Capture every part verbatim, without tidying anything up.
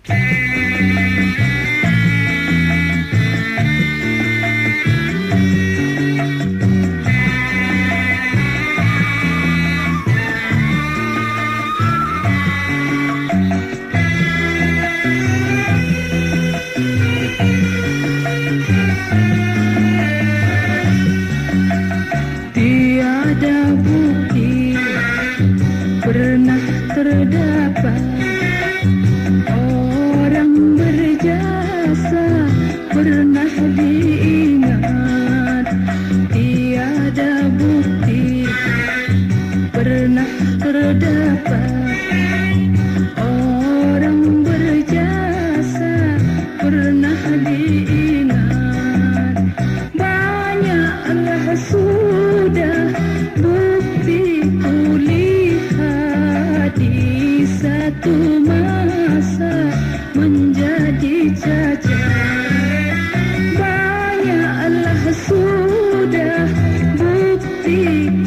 Tiada bukti pernah terdapat orang berjasa pernah diingat. Tiada bukti pernah terdapat orang berjasa pernah diingat. Banyaklah sudah bukti kulihat di satu masa menjadi cacat. Banyaklah sudah bukti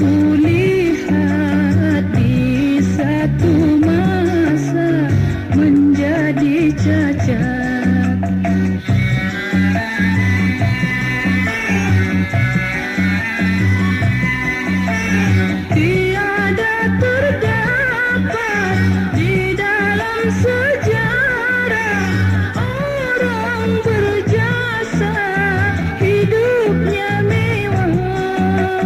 kulihat di satu masa menjadi cacat. Tiada terdapat di dalam sejarah orang berjasa hidupnya mewah.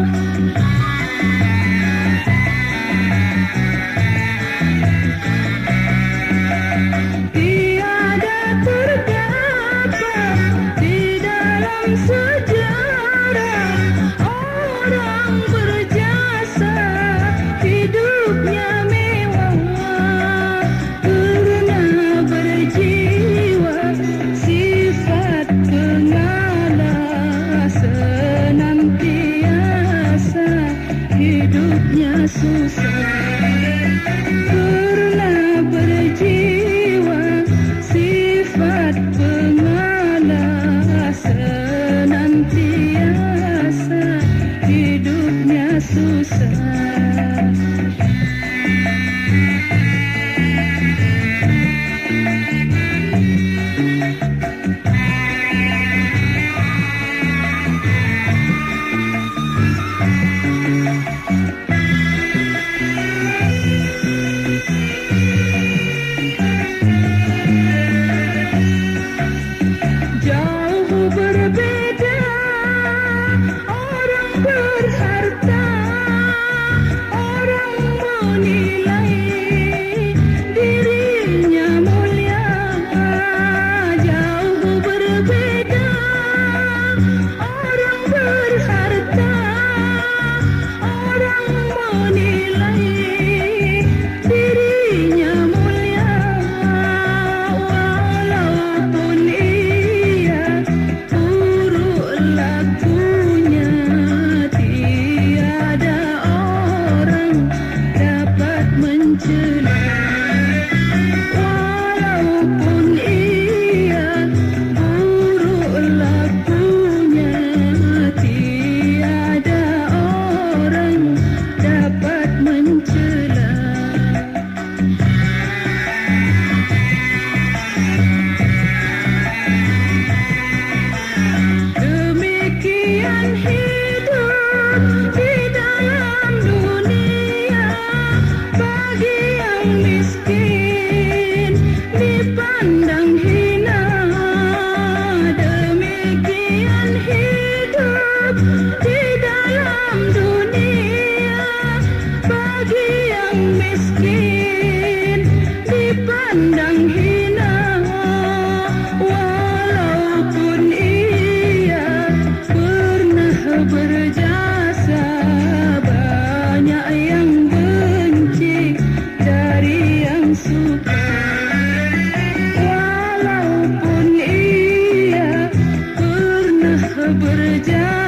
Tiada terdapat di dalam sejarah orang berjasa hidupnya mewah, pernah berjiwa sifat pengalah, senantiasa hidupnya susah. Pernah berjiwa sifat pengalah, senantiasa hidupnya susah. Jauh berbeda orang berharta, orang menilai dirinya mulia. Jauh berbeda orang berharta, orang menilai dirinya mulia. Walaupun ia buruk lakunya, tiada orang dapat mencela. Walaupun ia buruk lakunya, tiada orang dapat mencela. Demikian hidup di dalam dunia, bagi yang miskin dipandang hina. Demikian hidup di dalam dunia, bagi yang miskin dipandang hina. Walaupun ia pernah berjasa, banyak yang benci dari yang suka. Walaupun ia pernah berjasa,